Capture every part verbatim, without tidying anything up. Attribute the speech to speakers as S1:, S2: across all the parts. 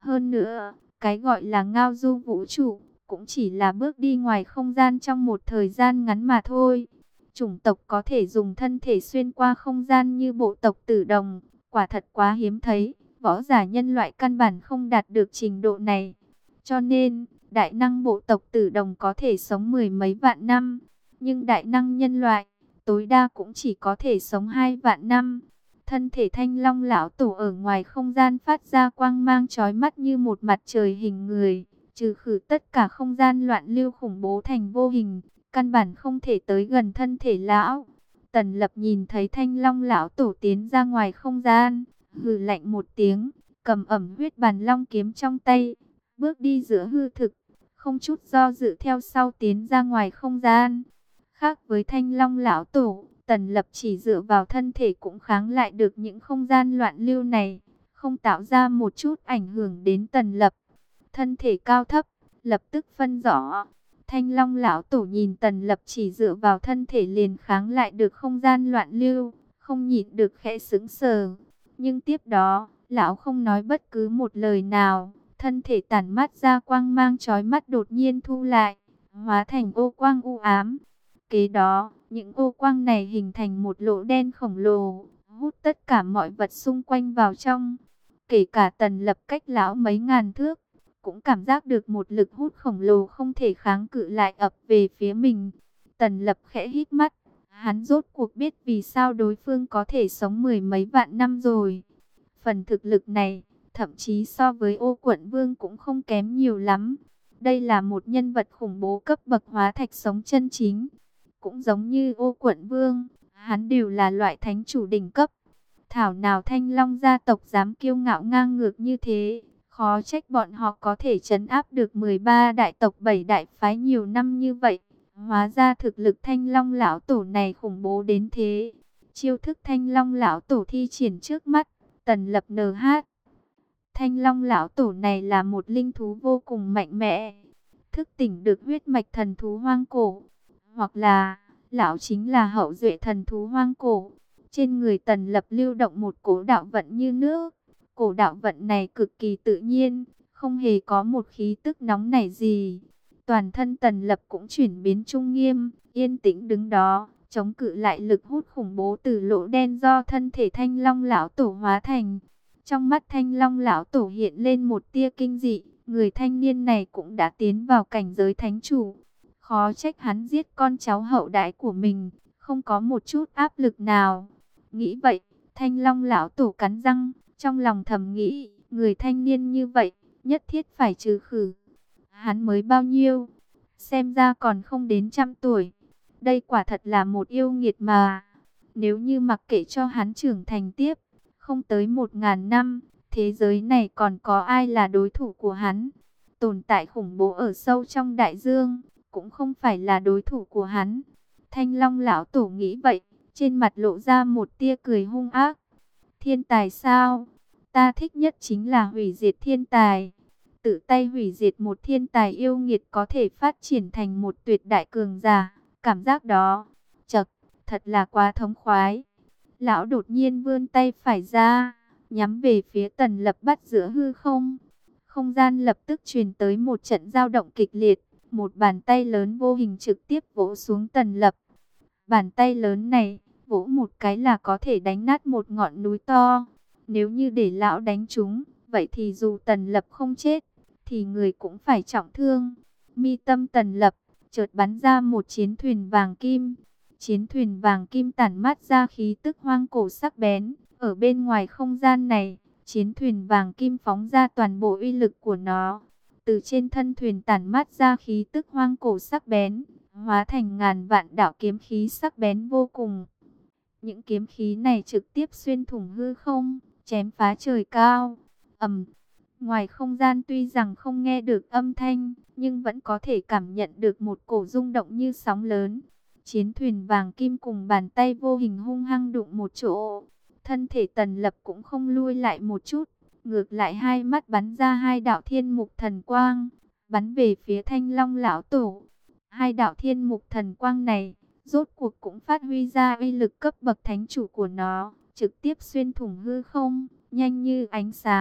S1: Hơn nữa, cái gọi là ngao du vũ trụ, cũng chỉ là bước đi ngoài không gian trong một thời gian ngắn mà thôi. Chủng tộc có thể dùng thân thể xuyên qua không gian như bộ tộc Tử Đồng, quả thật quá hiếm thấy, võ giả nhân loại căn bản không đạt được trình độ này. Cho nên, đại năng bộ tộc Tử Đồng có thể sống mười mấy vạn năm, nhưng đại năng nhân loại, tối đa cũng chỉ có thể sống hai vạn năm. Thân thể Thanh Long lão tổ ở ngoài không gian phát ra quang mang chói mắt như một mặt trời hình người, trừ khử tất cả không gian loạn lưu khủng bố thành vô hình, căn bản không thể tới gần thân thể lão. Tần Lập nhìn thấy Thanh Long lão tổ tiến ra ngoài không gian, hừ lạnh một tiếng, cầm ẩm huyết bàn long kiếm trong tay, bước đi giữa hư thực, không chút do dự theo sau tiến ra ngoài không gian. Khác với Thanh Long lão tổ, Tần Lập chỉ dựa vào thân thể cũng kháng lại được những không gian loạn lưu này, không tạo ra một chút ảnh hưởng đến Tần Lập. Thân thể cao thấp, lập tức phân rõ. Thanh Long lão tổ nhìn Tần Lập chỉ dựa vào thân thể liền kháng lại được không gian loạn lưu, không nhịn được khẽ sững sờ. Nhưng tiếp đó, lão không nói bất cứ một lời nào, thân thể tản mát ra quang mang chói mắt đột nhiên thu lại, hóa thành ô quang u ám. Kế đó, những ô quang này hình thành một lỗ đen khổng lồ, hút tất cả mọi vật xung quanh vào trong. Kể cả Tần Lập cách lão mấy ngàn thước, cũng cảm giác được một lực hút khổng lồ không thể kháng cự lại ập về phía mình. Tần Lập khẽ hít mắt, hắn rốt cuộc biết vì sao đối phương có thể sống mười mấy vạn năm rồi. Phần thực lực này, thậm chí so với Ô Quận Vương cũng không kém nhiều lắm. Đây là một nhân vật khủng bố cấp bậc hóa thạch sống chân chính. Cũng giống như Ô Quận Vương, hắn đều là loại thánh chủ đỉnh cấp. Thảo nào Thanh Long gia tộc dám kiêu ngạo ngang ngược như thế, khó trách bọn họ có thể trấn áp được mười ba đại tộc bảy đại phái nhiều năm như vậy. Hóa ra thực lực Thanh Long lão tổ này khủng bố đến thế. Chiêu thức Thanh Long lão tổ thi triển trước mắt, Tần Lập nờ hát. Thanh Long lão tổ này là một linh thú vô cùng mạnh mẽ, thức tỉnh được huyết mạch thần thú hoang cổ, hoặc là lão chính là hậu duệ thần thú hoang cổ. Trên người Tần Lập lưu động một cổ đạo vận như nước. Cổ đạo vận này cực kỳ tự nhiên, không hề có một khí tức nóng nảy gì. Toàn thân Tần Lập cũng chuyển biến trung nghiêm, yên tĩnh đứng đó, chống cự lại lực hút khủng bố từ lỗ đen do thân thể Thanh Long lão tổ hóa thành. Trong mắt Thanh Long lão tổ hiện lên một tia kinh dị, người thanh niên này cũng đã tiến vào cảnh giới thánh chủ. Khó trách hắn giết con cháu hậu đại của mình, không có một chút áp lực nào. Nghĩ vậy, Thanh Long lão tổ cắn răng, trong lòng thầm nghĩ, người thanh niên như vậy, nhất thiết phải trừ khử. Hắn mới bao nhiêu? Xem ra còn không đến trăm tuổi. Đây quả thật là một yêu nghiệt mà. Nếu như mặc kệ cho hắn trưởng thành tiếp, không tới một ngàn năm, thế giới này còn có ai là đối thủ của hắn? Tồn tại khủng bố ở sâu trong đại dương, cũng không phải là đối thủ của hắn. Thanh Long lão tổ nghĩ vậy, trên mặt lộ ra một tia cười hung ác. Thiên tài sao? Ta thích nhất chính là hủy diệt thiên tài. Tự tay hủy diệt một thiên tài yêu nghiệt có thể phát triển thành một tuyệt đại cường giả. Cảm giác đó, chậc, thật là quá thống khoái. Lão đột nhiên vươn tay phải ra, nhắm về phía Tần Lập bắt giữa hư không. Không gian lập tức truyền tới một trận dao động kịch liệt. Một bàn tay lớn vô hình trực tiếp vỗ xuống Tần Lập. Bàn tay lớn này, vỗ một cái là có thể đánh nát một ngọn núi to. Nếu như để lão đánh trúng, vậy thì dù Tần Lập không chết, thì người cũng phải trọng thương. Mi tâm Tần Lập, chợt bắn ra một chiến thuyền vàng kim. Chiến thuyền vàng kim tản mát ra khí tức hoang cổ sắc bén. Ở bên ngoài không gian này, chiến thuyền vàng kim phóng ra toàn bộ uy lực của nó. Từ trên thân thuyền tản mát ra khí tức hoang cổ sắc bén, hóa thành ngàn vạn đạo kiếm khí sắc bén vô cùng. Những kiếm khí này trực tiếp xuyên thủng hư không, chém phá trời cao. Ầm. Ngoài không gian tuy rằng không nghe được âm thanh, nhưng vẫn có thể cảm nhận được một cổ rung động như sóng lớn. Chiến thuyền vàng kim cùng bàn tay vô hình hung hăng đụng một chỗ. Thân thể Tần Lập cũng không lui lại một chút, ngược lại hai mắt bắn ra hai đạo thiên mục thần quang, bắn về phía Thanh Long lão tổ. Hai đạo thiên mục thần quang này, rốt cuộc cũng phát huy ra uy lực cấp bậc thánh chủ của nó, trực tiếp xuyên thủng hư không, nhanh như ánh sáng,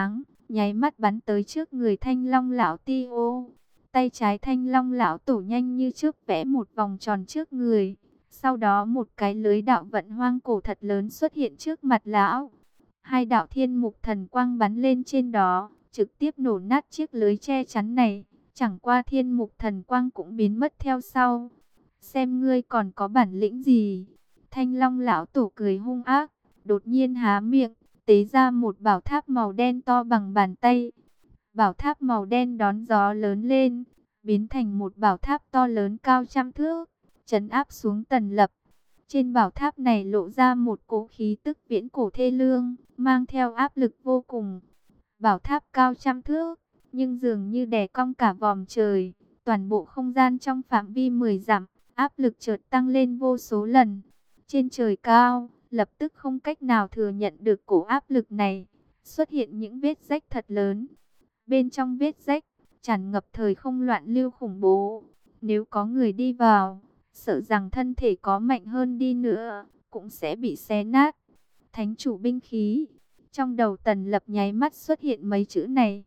S1: nháy mắt bắn tới trước người Thanh Long lão Tiêu. Tay trái Thanh Long lão tổ nhanh như trước vẽ một vòng tròn trước người. Sau đó một cái lưới đạo vận hoang cổ thật lớn xuất hiện trước mặt lão. Hai đạo thiên mục thần quang bắn lên trên đó, trực tiếp nổ nát chiếc lưới che chắn này. Chẳng qua thiên mục thần quang cũng biến mất theo sau. Xem ngươi còn có bản lĩnh gì? Thanh Long lão tổ cười hung ác, đột nhiên há miệng, tế ra một bảo tháp màu đen to bằng bàn tay. Bảo tháp màu đen đón gió lớn lên, biến thành một bảo tháp to lớn cao trăm thước, trấn áp xuống Tần Lập. Trên bảo tháp này lộ ra một cỗ khí tức viễn cổ thê lương, mang theo áp lực vô cùng. Bảo tháp cao trăm thước, nhưng dường như đè cong cả vòm trời, toàn bộ không gian trong phạm vi mười dặm, áp lực chợt tăng lên vô số lần. Trên trời cao, lập tức không cách nào thừa nhận được cổ áp lực này, xuất hiện những vết rách thật lớn. Bên trong vết rách, tràn ngập thời không loạn lưu khủng bố. Nếu có người đi vào, sợ rằng thân thể có mạnh hơn đi nữa, cũng sẽ bị xé nát. Thánh chủ binh khí. Trong đầu Tần Lập nháy mắt xuất hiện mấy chữ này.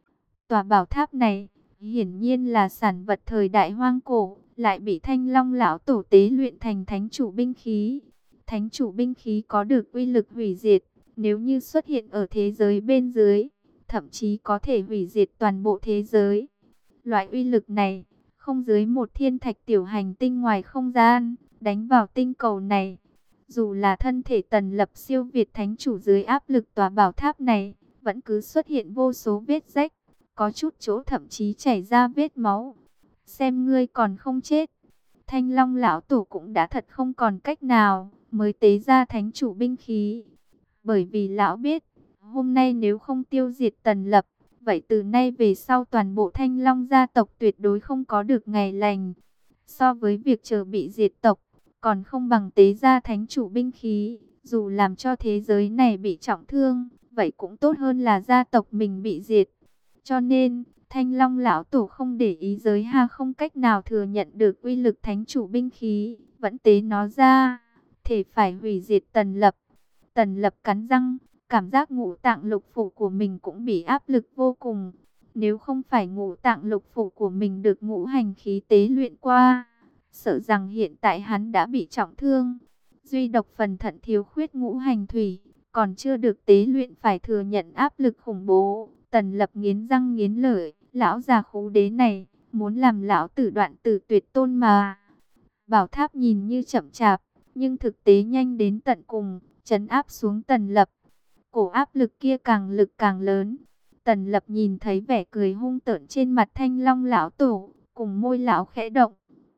S1: Tòa bảo tháp này, hiển nhiên là sản vật thời đại hoang cổ, lại bị Thanh Long lão tổ tế luyện thành thánh chủ binh khí. Thánh chủ binh khí có được uy lực hủy diệt, nếu như xuất hiện ở thế giới bên dưới, thậm chí có thể hủy diệt toàn bộ thế giới. Loại uy lực này, không dưới một thiên thạch tiểu hành tinh ngoài không gian, đánh vào tinh cầu này. Dù là thân thể Tần Lập siêu việt thánh chủ dưới áp lực tòa bảo tháp này, vẫn cứ xuất hiện vô số vết rách, có chút chỗ thậm chí chảy ra vết máu. Xem ngươi còn không chết. Thanh Long lão tổ cũng đã thật không còn cách nào, mới tế ra thánh chủ binh khí. Bởi vì lão biết, hôm nay nếu không tiêu diệt Tần Lập, vậy từ nay về sau toàn bộ Thanh Long gia tộc tuyệt đối không có được ngày lành. So với việc chờ bị diệt tộc, còn không bằng tế ra thánh chủ binh khí. Dù làm cho thế giới này bị trọng thương, vậy cũng tốt hơn là gia tộc mình bị diệt. Cho nên, Thanh Long lão tổ không để ý giới ha không cách nào thừa nhận được uy lực thánh chủ binh khí, vẫn tế nó ra, thể phải hủy diệt Tần Lập. Tần Lập cắn răng, cảm giác ngũ tạng lục phủ của mình cũng bị áp lực vô cùng. Nếu không phải ngũ tạng lục phủ của mình được ngũ hành khí tế luyện qua, sợ rằng hiện tại hắn đã bị trọng thương. Duy độc phần thận thiếu khuyết ngũ hành thủy, còn chưa được tế luyện phải thừa nhận áp lực khủng bố. Tần Lập nghiến răng nghiến lợi, lão già khú đế này, muốn làm lão tử đoạn tử tuyệt tôn mà. Bảo tháp nhìn như chậm chạp, nhưng thực tế nhanh đến tận cùng, trấn áp xuống Tần Lập. Cổ áp lực kia càng lực càng lớn. Tần Lập nhìn thấy vẻ cười hung tợn trên mặt Thanh Long lão tổ, cùng môi lão khẽ động.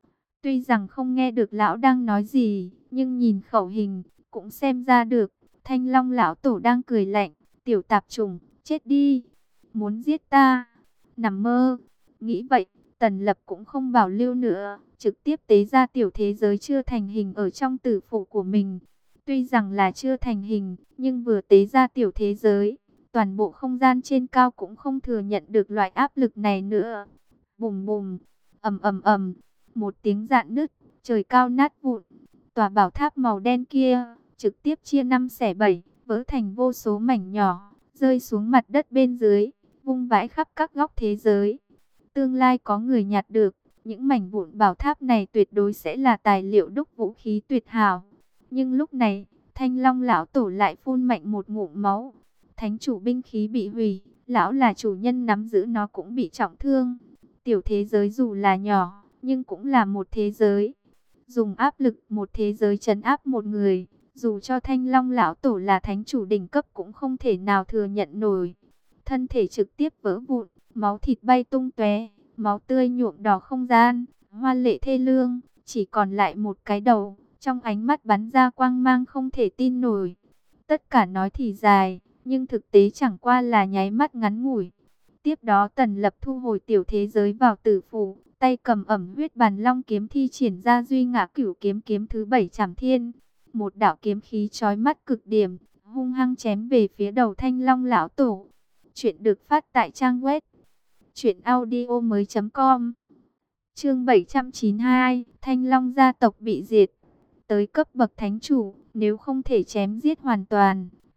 S1: Tuy rằng không nghe được lão đang nói gì, nhưng nhìn khẩu hình, cũng xem ra được, Thanh Long lão tổ đang cười lạnh, tiểu tạp trùng, chết đi, muốn giết ta, nằm mơ. Nghĩ vậy, Tần Lập cũng không bảo lưu nữa, trực tiếp tế ra tiểu thế giới chưa thành hình ở trong tử phủ của mình. Tuy rằng là chưa thành hình, nhưng vừa tế ra tiểu thế giới, toàn bộ không gian trên cao cũng không thừa nhận được loại áp lực này nữa. Bùm bùm, ầm ầm ầm, một tiếng rạn nứt, trời cao nát vụn. Tòa bảo tháp màu đen kia, trực tiếp chia năm xẻ bảy, vỡ thành vô số mảnh nhỏ, rơi xuống mặt đất bên dưới, vung vãi khắp các góc thế giới. Tương lai có người nhặt được, những mảnh vụn bảo tháp này tuyệt đối sẽ là tài liệu đúc vũ khí tuyệt hảo. Nhưng lúc này, Thanh Long lão tổ lại phun mạnh một ngụm máu. Thánh chủ binh khí bị hủy, lão là chủ nhân nắm giữ nó cũng bị trọng thương. Tiểu thế giới dù là nhỏ, nhưng cũng là một thế giới. Dùng áp lực một thế giới trấn áp một người, dù cho Thanh Long lão tổ là thánh chủ đỉnh cấp cũng không thể nào thừa nhận nổi. Thân thể trực tiếp vỡ vụn, máu thịt bay tung tóe, máu tươi nhuộm đỏ không gian, hoa lệ thê lương, chỉ còn lại một cái đầu, trong ánh mắt bắn ra quang mang không thể tin nổi. Tất cả nói thì dài, nhưng thực tế chẳng qua là nháy mắt ngắn ngủi. Tiếp đó Tần Lập thu hồi tiểu thế giới vào tử phủ, tay cầm ẩm huyết bàn long kiếm thi triển ra duy ngã cửu kiếm kiếm thứ bảy trảm thiên. Một đạo kiếm khí chói mắt cực điểm, hung hăng chém về phía đầu Thanh Long lão tổ. Chuyện được phát tại trang web truyện audio mới chấm com. Chương bảy trăm chín mươi hai, Thanh Long gia tộc bị diệt. Tới cấp bậc thánh chủ, nếu không thể chém giết hoàn toàn,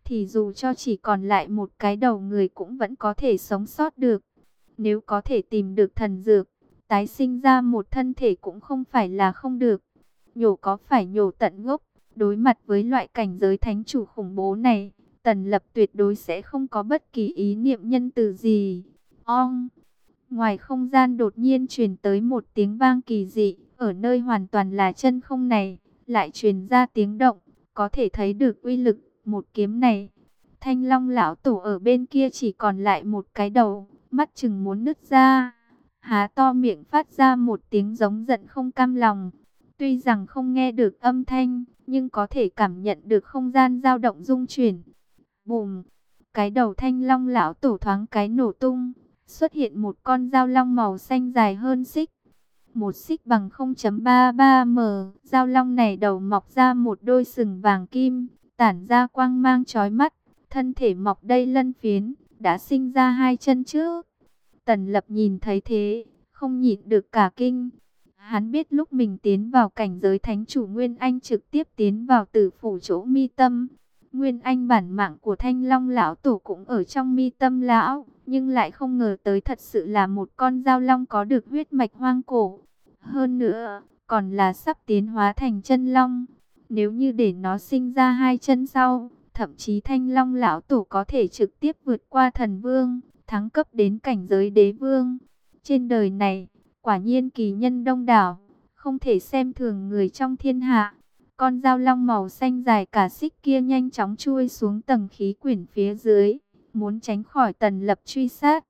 S1: thì dù cho chỉ còn lại một cái đầu người cũng vẫn có thể sống sót được. Nếu có thể tìm được thần dược, tái sinh ra một thân thể cũng không phải là không được. Nhổ có phải nhổ tận gốc. Đối mặt với loại cảnh giới thánh chủ khủng bố này, Tần Lập tuyệt đối sẽ không có bất kỳ ý niệm nhân từ gì. Ong! Ngoài không gian đột nhiên truyền tới một tiếng vang kỳ dị, ở nơi hoàn toàn là chân không này, lại truyền ra tiếng động, có thể thấy được uy lực một kiếm này. Thanh Long lão tổ ở bên kia chỉ còn lại một cái đầu, mắt chừng muốn nứt ra, há to miệng phát ra một tiếng giống giận không cam lòng. Tuy rằng không nghe được âm thanh, nhưng có thể cảm nhận được không gian dao động rung chuyển. Bùm! Cái đầu Thanh Long lão tổ thoáng cái nổ tung, xuất hiện một con dao long màu xanh dài hơn xích. Một xích bằng không phẩy ba ba mét, dao long này đầu mọc ra một đôi sừng vàng kim, tản ra quang mang chói mắt, thân thể mọc đầy lân phiến, đã sinh ra hai chân trước. Tần Lập nhìn thấy thế, không nhịn được cả kinh. Hắn biết lúc mình tiến vào cảnh giới thánh chủ Nguyên Anh trực tiếp tiến vào tử phủ chỗ mi tâm. Nguyên Anh bản mạng của Thanh Long lão tổ cũng ở trong mi tâm lão, nhưng lại không ngờ tới thật sự là một con dao long có được huyết mạch hoang cổ. Hơn nữa, còn là sắp tiến hóa thành chân long. Nếu như để nó sinh ra hai chân sau, thậm chí Thanh Long lão tổ có thể trực tiếp vượt qua thần vương, thăng cấp đến cảnh giới đế vương. Trên đời này, quả nhiên kỳ nhân đông đảo, không thể xem thường người trong thiên hạ. Con dao long màu xanh dài cả xích kia nhanh chóng chui xuống tầng khí quyển phía dưới, muốn tránh khỏi Tần Lập truy sát.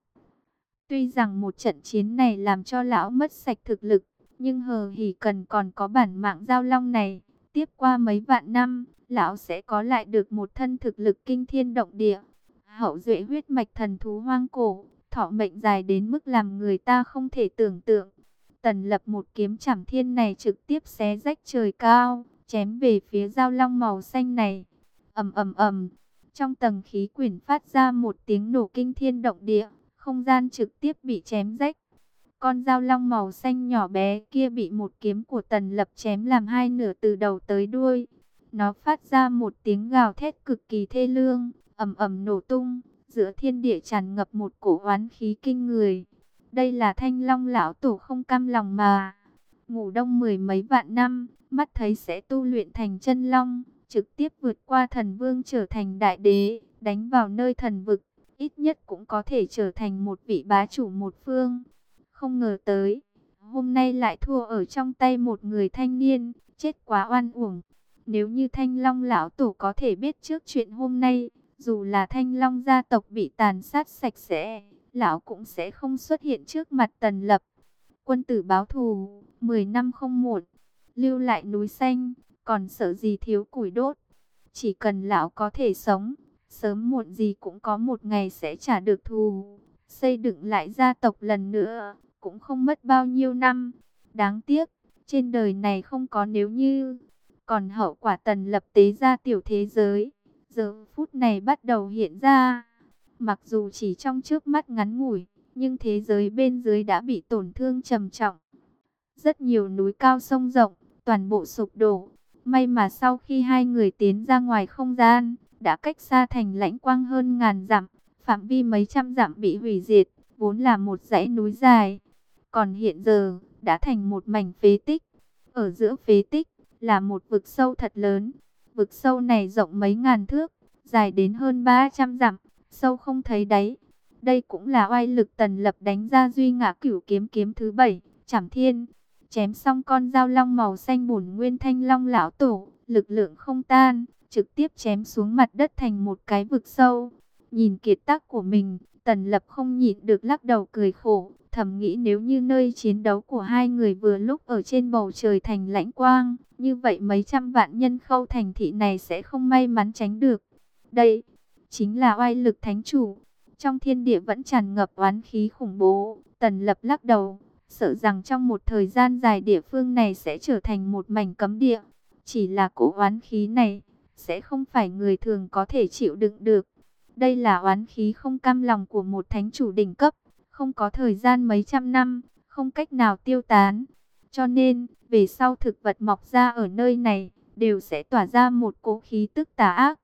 S1: Tuy rằng một trận chiến này làm cho lão mất sạch thực lực, nhưng hờ hỉ cần còn có bản mạng dao long này. Tiếp qua mấy vạn năm, lão sẽ có lại được một thân thực lực kinh thiên động địa. Hậu duệ huyết mạch thần thú hoang cổ, thọ mệnh dài đến mức làm người ta không thể tưởng tượng. Tần Lập một kiếm chảm thiên này trực tiếp xé rách trời cao, chém về phía dao long màu xanh này. Ầm ầm ầm, trong tầng khí quyển phát ra một tiếng nổ kinh thiên động địa, không gian trực tiếp bị chém rách. Con dao long màu xanh nhỏ bé kia bị một kiếm của Tần Lập chém làm hai nửa từ đầu tới đuôi. Nó phát ra một tiếng gào thét cực kỳ thê lương, ầm ầm nổ tung, giữa thiên địa tràn ngập một cổ oán khí kinh người. Đây là Thanh Long lão tổ không cam lòng mà. Ngủ đông mười mấy vạn năm, mắt thấy sẽ tu luyện thành chân long, trực tiếp vượt qua thần vương trở thành đại đế, đánh vào nơi thần vực, ít nhất cũng có thể trở thành một vị bá chủ một phương. Không ngờ tới, hôm nay lại thua ở trong tay một người thanh niên, chết quá oan uổng. Nếu như Thanh Long lão tổ có thể biết trước chuyện hôm nay, dù là Thanh Long gia tộc bị tàn sát sạch sẽ, lão cũng sẽ không xuất hiện trước mặt Tần Lập. Quân tử báo thù, mười năm không muộn, lưu lại núi xanh, còn sợ gì thiếu củi đốt. Chỉ cần lão có thể sống, sớm muộn gì cũng có một ngày sẽ trả được thù. Xây dựng lại gia tộc lần nữa, cũng không mất bao nhiêu năm. Đáng tiếc, trên đời này không có nếu như. Còn hậu quả Tần Lập tế ra tiểu thế giới, giờ phút này bắt đầu hiện ra. Mặc dù chỉ trong trước mắt ngắn ngủi, nhưng thế giới bên dưới đã bị tổn thương trầm trọng. Rất nhiều núi cao sông rộng, toàn bộ sụp đổ. May mà sau khi hai người tiến ra ngoài không gian, đã cách xa thành lãnh quang hơn ngàn dặm, phạm vi mấy trăm dặm bị hủy diệt, vốn là một dãy núi dài. Còn hiện giờ, đã thành một mảnh phế tích. Ở giữa phế tích, là một vực sâu thật lớn. Vực sâu này rộng mấy ngàn thước, dài đến hơn ba trăm dặm, sâu không thấy đáy. Đây cũng là oai lực Tần Lập đánh ra duy ngã cửu kiếm kiếm thứ bảy, Trảm Thiên. Chém xong con dao long màu xanh bổn nguyên Thanh Long lão tổ, lực lượng không tan, trực tiếp chém xuống mặt đất thành một cái vực sâu. Nhìn kiệt tác của mình, Tần Lập không nhịn được lắc đầu cười khổ, thầm nghĩ nếu như nơi chiến đấu của hai người vừa lúc ở trên bầu trời thành lãnh quang, như vậy mấy trăm vạn nhân khâu thành thị này sẽ không may mắn tránh được. Đây chính là oai lực thánh chủ. Trong thiên địa vẫn tràn ngập oán khí khủng bố. Tần Lập lắc đầu, sợ rằng trong một thời gian dài địa phương này sẽ trở thành một mảnh cấm địa. Chỉ là cỗ oán khí này, sẽ không phải người thường có thể chịu đựng được. Đây là oán khí không cam lòng của một thánh chủ đỉnh cấp, không có thời gian mấy trăm năm, không cách nào tiêu tán. Cho nên, về sau thực vật mọc ra ở nơi này, đều sẽ tỏa ra một cỗ khí tức tà ác.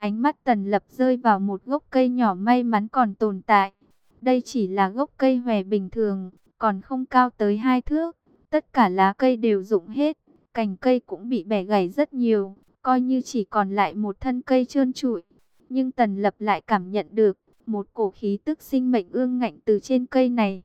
S1: Ánh mắt Tần Lập rơi vào một gốc cây nhỏ may mắn còn tồn tại. Đây chỉ là gốc cây hòe bình thường, còn không cao tới hai thước. Tất cả lá cây đều rụng hết, cành cây cũng bị bẻ gãy rất nhiều, coi như chỉ còn lại một thân cây trơn trụi. Nhưng Tần Lập lại cảm nhận được một cổ khí tức sinh mệnh ương ngạnh từ trên cây này.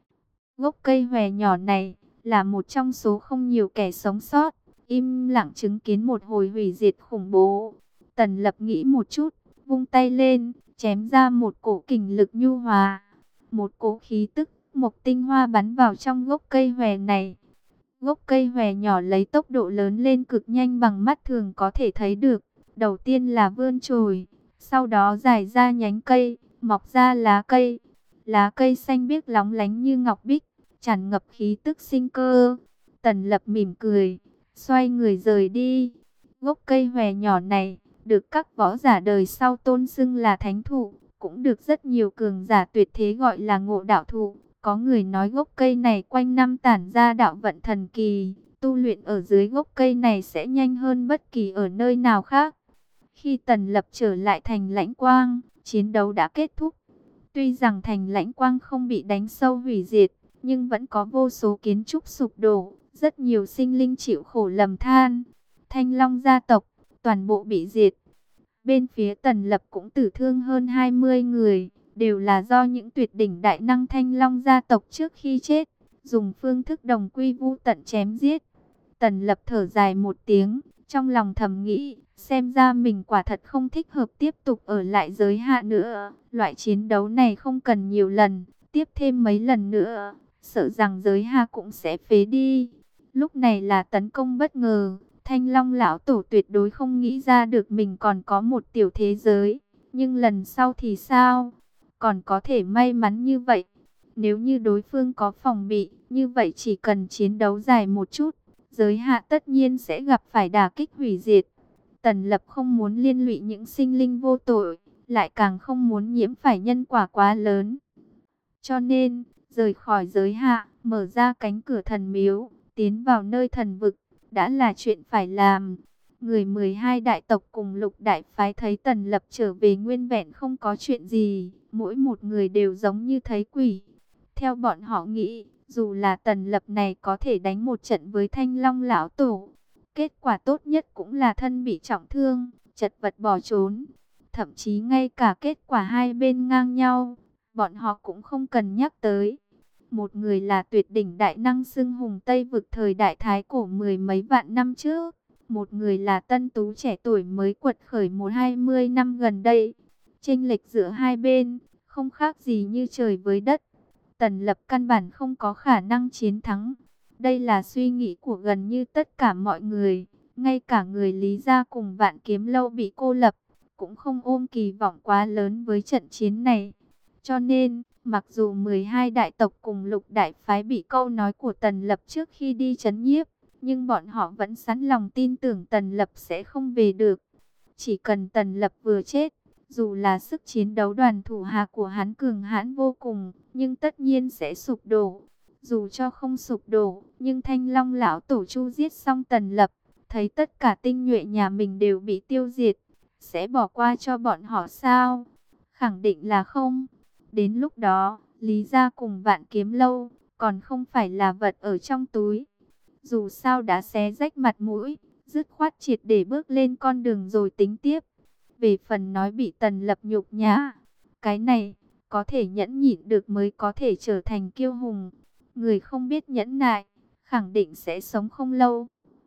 S1: Gốc cây hòe nhỏ này là một trong số không nhiều kẻ sống sót, im lặng chứng kiến một hồi hủy diệt khủng bố. Tần Lập nghĩ một chút, vung tay lên, chém ra một cổ kình lực nhu hòa. Một cổ khí tức mộc tinh hoa bắn vào trong gốc cây hòe này. Gốc cây hòe nhỏ lấy tốc độ lớn lên cực nhanh bằng mắt thường có thể thấy được. Đầu tiên là vươn chồi, sau đó dài ra nhánh cây, mọc ra lá cây. Lá cây xanh biếc lóng lánh như ngọc bích, tràn ngập khí tức sinh cơ. Tần Lập mỉm cười, xoay người rời đi. Gốc cây hòe nhỏ này được các võ giả đời sau tôn xưng là thánh thụ, cũng được rất nhiều cường giả tuyệt thế gọi là ngộ đạo thụ. Có người nói gốc cây này quanh năm tản ra đạo vận thần kỳ, tu luyện ở dưới gốc cây này sẽ nhanh hơn bất kỳ ở nơi nào khác. Khi Tần Lập trở lại thành Lãnh Quang, chiến đấu đã kết thúc. Tuy rằng thành Lãnh Quang không bị đánh sâu hủy diệt, nhưng vẫn có vô số kiến trúc sụp đổ, rất nhiều sinh linh chịu khổ lầm than. Thanh Long gia tộc toàn bộ bị diệt. Bên phía Tần Lập cũng tử thương hơn hai mươi người, đều là do những tuyệt đỉnh đại năng Thanh Long gia tộc trước khi chết, dùng phương thức đồng quy vu tận chém giết. Tần Lập thở dài một tiếng, trong lòng thầm nghĩ, xem ra mình quả thật không thích hợp tiếp tục ở lại giới hạ nữa. Loại chiến đấu này không cần nhiều lần, tiếp thêm mấy lần nữa, sợ rằng giới hạ cũng sẽ phế đi. Lúc này là tấn công bất ngờ. Thanh Long lão tổ tuyệt đối không nghĩ ra được mình còn có một tiểu thế giới. Nhưng lần sau thì sao? Còn có thể may mắn như vậy. Nếu như đối phương có phòng bị, như vậy chỉ cần chiến đấu dài một chút, giới hạ tất nhiên sẽ gặp phải đả kích hủy diệt. Tần Lập không muốn liên lụy những sinh linh vô tội, lại càng không muốn nhiễm phải nhân quả quá lớn. Cho nên, rời khỏi giới hạ, mở ra cánh cửa thần miếu, tiến vào nơi thần vực, đã là chuyện phải làm. Người mười hai đại tộc cùng lục đại phái thấy Tần Lập trở về nguyên vẹn không có chuyện gì, mỗi một người đều giống như thấy quỷ. Theo bọn họ nghĩ, dù là Tần Lập này có thể đánh một trận với Thanh Long lão tổ, kết quả tốt nhất cũng là thân bị trọng thương, chật vật bỏ trốn. Thậm chí ngay cả kết quả hai bên ngang nhau, bọn họ cũng không cần nhắc tới. Một người là tuyệt đỉnh đại năng xưng hùng Tây vực thời đại thái cổ mười mấy vạn năm trước. Một người là tân tú trẻ tuổi mới quật khởi một hai mươi năm gần đây. Chênh lệch giữa hai bên, không khác gì như trời với đất. Tần Lập căn bản không có khả năng chiến thắng. Đây là suy nghĩ của gần như tất cả mọi người. Ngay cả người Lý gia cùng Vạn Kiếm Lâu bị cô lập, cũng không ôm kỳ vọng quá lớn với trận chiến này. Cho nên, mặc dù mười hai đại tộc cùng lục đại phái bị câu nói của Tần Lập trước khi đi trấn nhiếp, nhưng bọn họ vẫn sẵn lòng tin tưởng Tần Lập sẽ không về được. Chỉ cần Tần Lập vừa chết, dù là sức chiến đấu đoàn thủ hạ của hắn cường hãn vô cùng, nhưng tất nhiên sẽ sụp đổ. Dù cho không sụp đổ, nhưng Thanh Long lão tổ chu giết xong Tần Lập, thấy tất cả tinh nhuệ nhà mình đều bị tiêu diệt, sẽ bỏ qua cho bọn họ sao? Khẳng định là không. Đến lúc đó, Lý gia cùng Vạn Kiếm Lâu còn không phải là vật ở trong túi. Dù sao đã xé rách mặt mũi, dứt khoát triệt để bước lên con đường rồi tính tiếp. Về phần nói bị Tần Lập nhục nhã, cái này có thể nhẫn nhịn được mới có thể trở thành kiêu hùng. Người không biết nhẫn nại, khẳng định sẽ sống không lâu.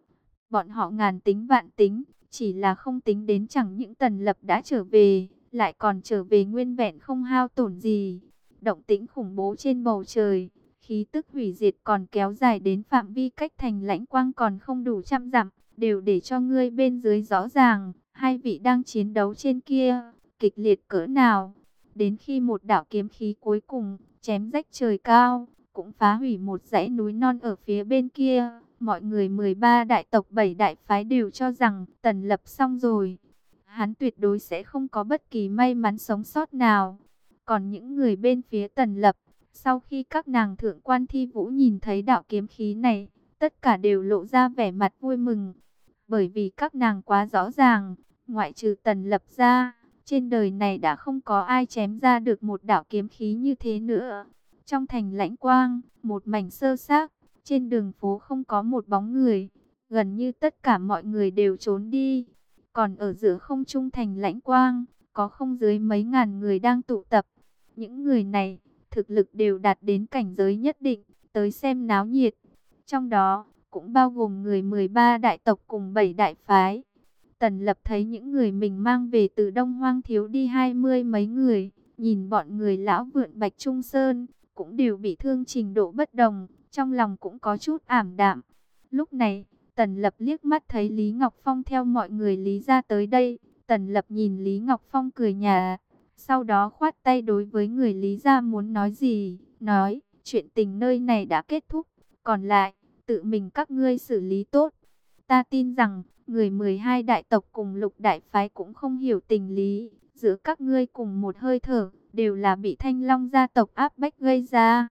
S1: Bọn họ ngàn tính vạn tính, chỉ là không tính đến chẳng những Tần Lập đã trở về, lại còn trở về nguyên vẹn không hao tổn gì. Động tĩnh khủng bố trên bầu trời, khí tức hủy diệt còn kéo dài đến phạm vi cách thành Lãnh Quang còn không đủ trăm dặm, đều để cho ngươi bên dưới rõ ràng, hai vị đang chiến đấu trên kia, kịch liệt cỡ nào. Đến khi một đạo kiếm khí cuối cùng, chém rách trời cao, cũng phá hủy một dãy núi non ở phía bên kia. Mọi người mười ba đại tộc bảy đại phái đều cho rằng Tần Lập xong rồi. Hắn tuyệt đối sẽ không có bất kỳ may mắn sống sót nào. Còn những người bên phía Tần Lập, sau khi các nàng thượng quan thi vũ nhìn thấy đạo kiếm khí này, tất cả đều lộ ra vẻ mặt vui mừng. Bởi vì các nàng quá rõ ràng, Ngoại trừ Tần Lập ra, trên đời này đã không có ai chém ra được một đạo kiếm khí như thế nữa. Trong thành Lãnh Quang, một mảnh sơ xác, trên đường phố không có một bóng người, gần như tất cả mọi người đều trốn đi. Còn ở giữa không trung thành Lãnh Quang, có không dưới mấy ngàn người đang tụ tập. Những người này, thực lực đều đạt đến cảnh giới nhất định, tới xem náo nhiệt. Trong đó, cũng bao gồm người mười ba đại tộc cùng bảy đại phái. Tần Lập thấy những người mình mang về từ Đông Hoang thiếu đi hai mươi mấy người, nhìn bọn người lão vượn Bạch Trung Sơn, cũng đều bị thương trình độ bất đồng, trong lòng cũng có chút ảm đạm. Lúc này, Tần Lập liếc mắt thấy Lý Ngọc Phong theo mọi người Lý ra tới đây. Tần Lập nhìn Lý Ngọc Phong cười nhạt, sau đó khoát tay đối với người Lý ra muốn nói gì, nói, chuyện tình nơi này đã kết thúc, còn lại, tự mình các ngươi xử lý tốt. Ta tin rằng, người mười hai đại tộc cùng lục đại phái cũng không hiểu tình lý, giữa các ngươi cùng một hơi thở, đều là bị Thanh Long gia tộc áp bách gây ra.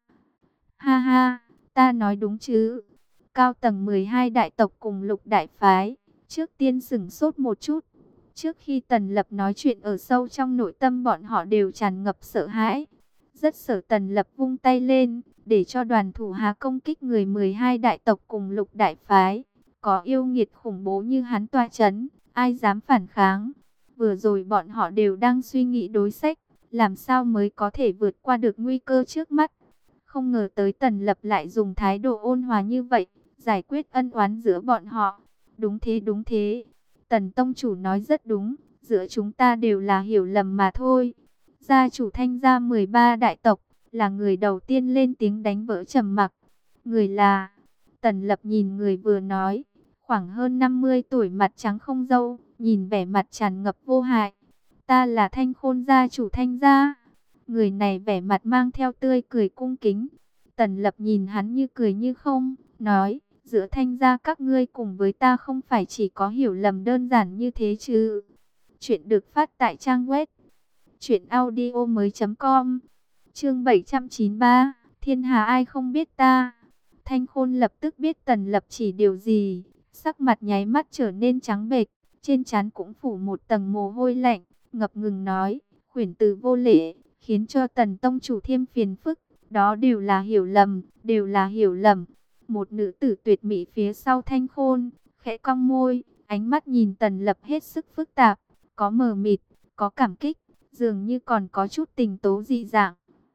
S1: Ha ha, ta nói đúng chứ? Cao tầng mười hai đại tộc cùng lục đại phái, trước tiên sửng sốt một chút. Trước khi Tần Lập nói chuyện, ở sâu trong nội tâm bọn họ đều tràn ngập sợ hãi. Rất sợ Tần Lập vung tay lên, để cho đoàn thủ hạ công kích người mười hai đại tộc cùng lục đại phái. Có yêu nghiệt khủng bố như hắn tọa chấn, ai dám phản kháng. Vừa rồi bọn họ đều đang suy nghĩ đối sách, làm sao mới có thể vượt qua được nguy cơ trước mắt. Không ngờ tới Tần Lập lại dùng thái độ ôn hòa như vậy, giải quyết ân oán giữa bọn họ. Đúng thế đúng thế, Tần Tông Chủ nói rất đúng, giữa chúng ta đều là hiểu lầm mà thôi. Gia chủ Thanh gia mười ba đại tộc, là người đầu tiên lên tiếng đánh vỡ trầm mặc. Người là... Tần Lập nhìn người vừa nói, khoảng hơn năm mươi tuổi, mặt trắng không râu, nhìn vẻ mặt tràn ngập vô hại. Ta là Thanh Khôn gia chủ Thanh gia. Người này vẻ mặt mang theo tươi cười cung kính. Tần Lập nhìn hắn như cười như không, nói, giữa Thanh gia các ngươi cùng với ta không phải chỉ có hiểu lầm đơn giản như thế chứ. Chuyện được phát tại trang web truyện audio mới chấm com. Chương bảy trăm chín mươi ba, thiên hà ai không biết ta. Thanh Khôn lập tức biết Tần Lập chỉ điều gì, sắc mặt nháy mắt trở nên trắng bệch, trên trán cũng phủ một tầng mồ hôi lạnh, ngập ngừng nói, khuyển từ vô lễ, khiến cho Tần Tông Chủ thêm phiền phức, đó đều là hiểu lầm, đều là hiểu lầm. Một nữ tử tuyệt mỹ phía sau Thanh Khôn, khẽ cong môi, ánh mắt nhìn Tần Lập hết sức phức tạp, có mờ mịt, có cảm kích, dường như còn có chút tình tố dị dạng.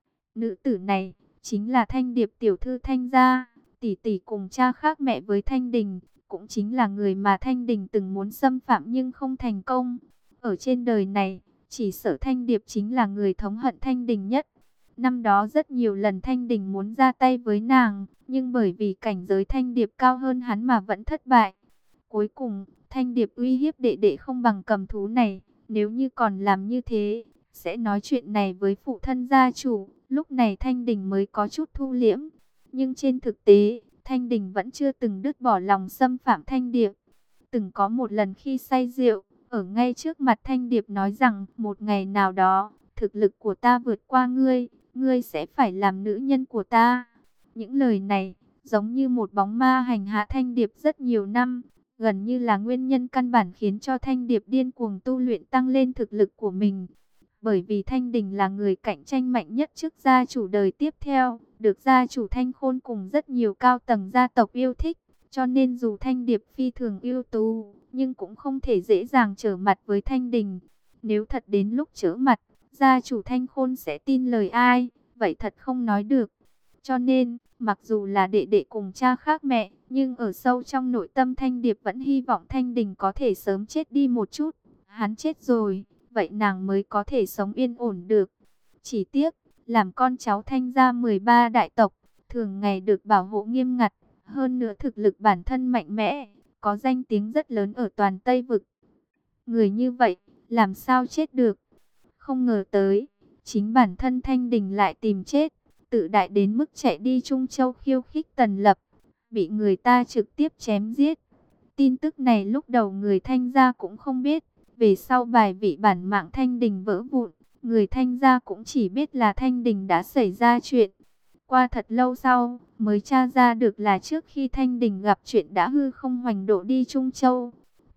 S1: Nữ tử này, chính là Thanh Điệp tiểu thư Thanh gia, tỷ tỷ cùng cha khác mẹ với Thanh Đình, cũng chính là người mà Thanh Đình từng muốn xâm phạm nhưng không thành công. Ở trên đời này, chỉ sợ Thanh Điệp chính là người thống hận Thanh Đình nhất. Năm đó rất nhiều lần Thanh Đình muốn ra tay với nàng, nhưng bởi vì cảnh giới Thanh Điệp cao hơn hắn mà vẫn thất bại. Cuối cùng, Thanh Điệp uy hiếp đệ đệ không bằng cầm thú này, nếu như còn làm như thế, sẽ nói chuyện này với phụ thân gia chủ, lúc này Thanh Đình mới có chút thu liễm. Nhưng trên thực tế, Thanh Đình vẫn chưa từng đứt bỏ lòng xâm phạm Thanh Điệp. Từng có một lần khi say rượu, ở ngay trước mặt Thanh Điệp nói rằng, một ngày nào đó, thực lực của ta vượt qua ngươi, ngươi sẽ phải làm nữ nhân của ta. Những lời này, giống như một bóng ma hành hạ Thanh Điệp rất nhiều năm, gần như là nguyên nhân căn bản khiến cho Thanh Điệp điên cuồng tu luyện tăng lên thực lực của mình. Bởi vì Thanh Đình là người cạnh tranh mạnh nhất trước gia chủ đời tiếp theo, được gia chủ Thanh Khôn cùng rất nhiều cao tầng gia tộc yêu thích, cho nên dù Thanh Điệp phi thường ưu tú, nhưng cũng không thể dễ dàng trở mặt với Thanh Đình. Nếu thật đến lúc trở mặt, gia chủ Thanh Khôn sẽ tin lời ai, vậy thật không nói được. Cho nên, mặc dù là đệ đệ cùng cha khác mẹ, nhưng ở sâu trong nội tâm Thanh Điệp vẫn hy vọng Thanh Đình có thể sớm chết đi một chút. Hắn chết rồi, vậy nàng mới có thể sống yên ổn được. Chỉ tiếc, làm con cháu Thanh gia mười ba đại tộc, thường ngày được bảo hộ nghiêm ngặt, hơn nữa thực lực bản thân mạnh mẽ, có danh tiếng rất lớn ở toàn Tây Vực. Người như vậy, làm sao chết được? Không ngờ tới, chính bản thân Thanh Đình lại tìm chết, tự đại đến mức chạy đi Trung Châu khiêu khích Tần Lập, bị người ta trực tiếp chém giết. Tin tức này lúc đầu người Thanh gia cũng không biết, về sau bài vị bản mạng Thanh Đình vỡ vụn, người Thanh gia cũng chỉ biết là Thanh Đình đã xảy ra chuyện. Qua thật lâu sau, mới tra ra được là trước khi Thanh Đình gặp chuyện đã hư không hoành độ đi Trung Châu.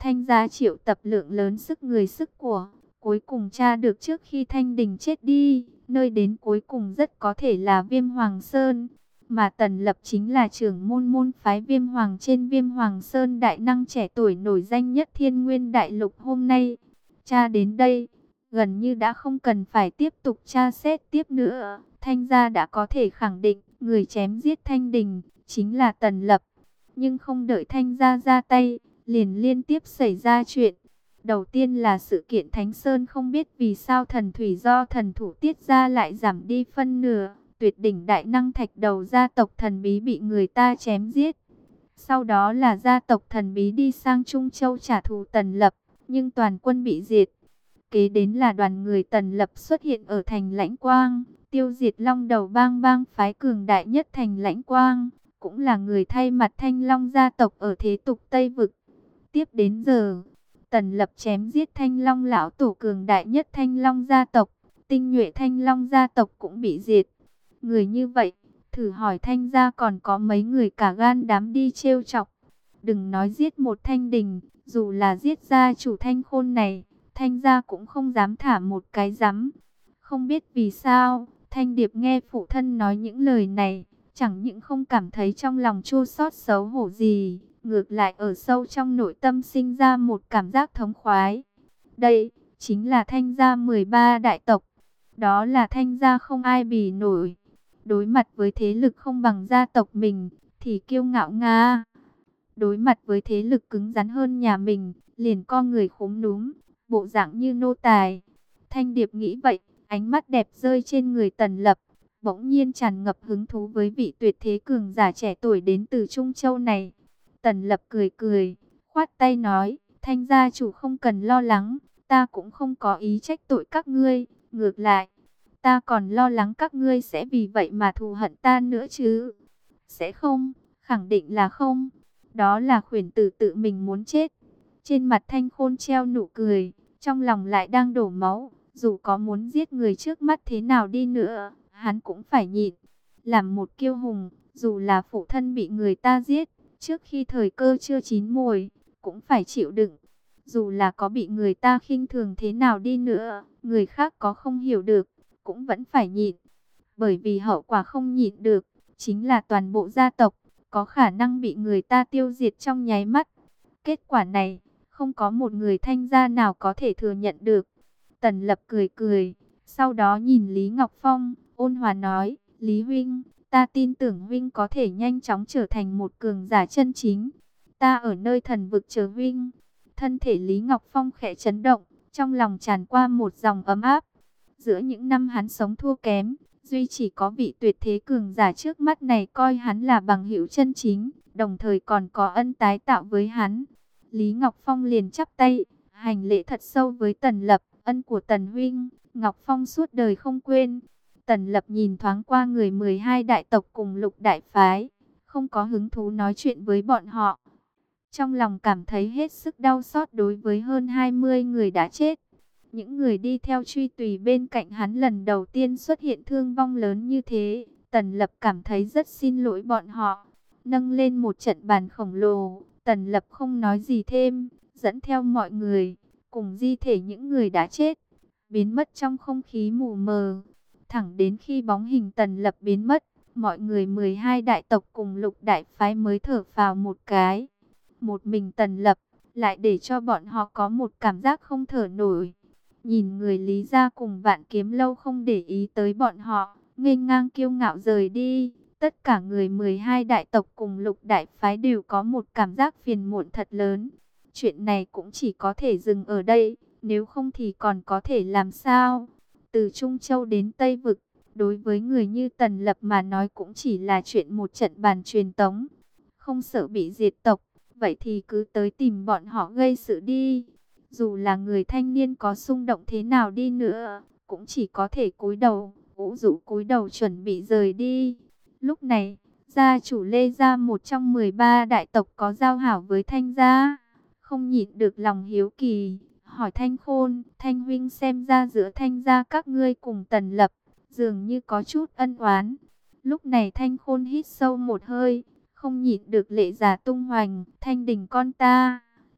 S1: Thanh gia triệu tập lượng lớn sức người sức của, cuối cùng tra được trước khi Thanh Đình chết đi, nơi đến cuối cùng rất có thể là Viêm Hoàng Sơn. Mà Tần Lập chính là trưởng môn môn phái Viêm Hoàng trên Viêm Hoàng Sơn, đại năng trẻ tuổi nổi danh nhất Thiên Nguyên Đại Lục hôm nay. Tra đến đây, gần như đã không cần phải tiếp tục tra xét tiếp nữa. Thanh gia đã có thể khẳng định, người chém giết Thanh Đình chính là Tần Lập. Nhưng không đợi Thanh gia ra tay, liền liên tiếp xảy ra chuyện. Đầu tiên là sự kiện Thánh Sơn không biết vì sao thần thủy do thần thủ tiết ra lại giảm đi phân nửa. Tuyệt đỉnh đại năng thạch đầu gia tộc thần bí bị người ta chém giết. Sau đó là gia tộc thần bí đi sang Trung Châu trả thù Tần Lập, nhưng toàn quân bị diệt. Kế đến là đoàn người Tần Lập xuất hiện ở thành Lãnh Quang, tiêu diệt Long Đầu Bang, bang phái cường đại nhất thành Lãnh Quang, cũng là người thay mặt Thanh Long gia tộc ở thế tục Tây Vực. Tiếp đến giờ, Tần Lập chém giết Thanh Long lão tổ cường đại nhất Thanh Long gia tộc, tinh nhuệ Thanh Long gia tộc cũng bị diệt. Người như vậy, thử hỏi Thanh gia còn có mấy người cả gan dám đi trêu chọc. Đừng nói giết một Thanh Đình, dù là giết gia chủ Thanh Khôn này, Thanh gia cũng không dám thả một cái rắm. Không biết vì sao, Thanh Điệp nghe phụ thân nói những lời này, chẳng những không cảm thấy trong lòng chua xót xấu hổ gì, ngược lại ở sâu trong nội tâm sinh ra một cảm giác thống khoái. Đây chính là Thanh gia mười ba đại tộc, đó là Thanh gia không ai bì nổi. Đối mặt với thế lực không bằng gia tộc mình thì kiêu ngạo nga, đối mặt với thế lực cứng rắn hơn nhà mình liền co người khúm núm, bộ dạng như nô tài. Thanh Điệp nghĩ vậy, ánh mắt đẹp rơi trên người Tần Lập, bỗng nhiên tràn ngập hứng thú với vị tuyệt thế cường giả trẻ tuổi đến từ Trung Châu này. Tần Lập cười cười, khoát tay nói, Thanh gia chủ không cần lo lắng, ta cũng không có ý trách tội các ngươi, ngược lại, ta còn lo lắng các ngươi sẽ vì vậy mà thù hận ta nữa chứ. Sẽ không, khẳng định là không, đó là khuyển tử tự mình muốn chết. Trên mặt Thanh Khôn treo nụ cười, trong lòng lại đang đổ máu, dù có muốn giết người trước mắt thế nào đi nữa, hắn cũng phải nhịn. Làm một kiêu hùng, dù là phụ thân bị người ta giết, trước khi thời cơ chưa chín mùi, cũng phải chịu đựng. Dù là có bị người ta khinh thường thế nào đi nữa, người khác có không hiểu được, cũng vẫn phải nhịn. Bởi vì hậu quả không nhịn được, chính là toàn bộ gia tộc, có khả năng bị người ta tiêu diệt trong nháy mắt. Kết quả này, không có một người Thanh gia nào có thể thừa nhận được. Tần Lập cười cười, sau đó nhìn Lý Ngọc Phong, ôn hòa nói, Lý huynh, ta tin tưởng huynh có thể nhanh chóng trở thành một cường giả chân chính. Ta ở nơi thần vực chờ huynh. Thân thể Lý Ngọc Phong khẽ chấn động, trong lòng tràn qua một dòng ấm áp. Giữa những năm hắn sống thua kém, duy chỉ có vị tuyệt thế cường giả trước mắt này coi hắn là bằng hữu chân chính, đồng thời còn có ân tái tạo với hắn. Lý Ngọc Phong liền chắp tay, hành lễ thật sâu với Tần Lập, ân của Tần huynh, Ngọc Phong suốt đời không quên. Tần Lập nhìn thoáng qua người mười hai đại tộc cùng lục đại phái, không có hứng thú nói chuyện với bọn họ. Trong lòng cảm thấy hết sức đau xót đối với hơn hai mươi người đã chết. Những người đi theo truy tùy bên cạnh hắn lần đầu tiên xuất hiện thương vong lớn như thế, Tần Lập cảm thấy rất xin lỗi bọn họ. Nâng lên một trận bàn khổng lồ, Tần Lập không nói gì thêm, dẫn theo mọi người, cùng di thể những người đã chết, biến mất trong không khí mù mờ. Thẳng đến khi bóng hình Tần Lập biến mất, mọi người mười hai đại tộc cùng lục đại phái mới thở phào một cái. Một mình Tần Lập, lại để cho bọn họ có một cảm giác không thở nổi. Nhìn người Lý gia cùng Vạn Kiếm Lâu không để ý tới bọn họ, nghênh ngang kiêu ngạo rời đi. Tất cả người mười hai đại tộc cùng lục đại phái đều có một cảm giác phiền muộn thật lớn. Chuyện này cũng chỉ có thể dừng ở đây, nếu không thì còn có thể làm sao? Từ Trung Châu đến Tây Vực, đối với người như Tần Lập mà nói cũng chỉ là chuyện một trận bàn truyền tống. Không sợ bị diệt tộc, vậy thì cứ tới tìm bọn họ gây sự đi. Dù là người thanh niên có xung động thế nào đi nữa, cũng chỉ có thể cúi đầu, ủ rũ cúi đầu chuẩn bị rời đi. Lúc này, gia chủ Lê gia một trong mười ba đại tộc có giao hảo với Thanh gia, không nhịn được lòng hiếu kỳ, hỏi Thanh Khôn, Thanh huynh xem ra giữa Thanh gia các ngươi cùng Tần Lập, dường như có chút ân oán. Lúc này Thanh Khôn hít sâu một hơi, không nhịn được lệ già tung hoành, Thanh Đình con ta,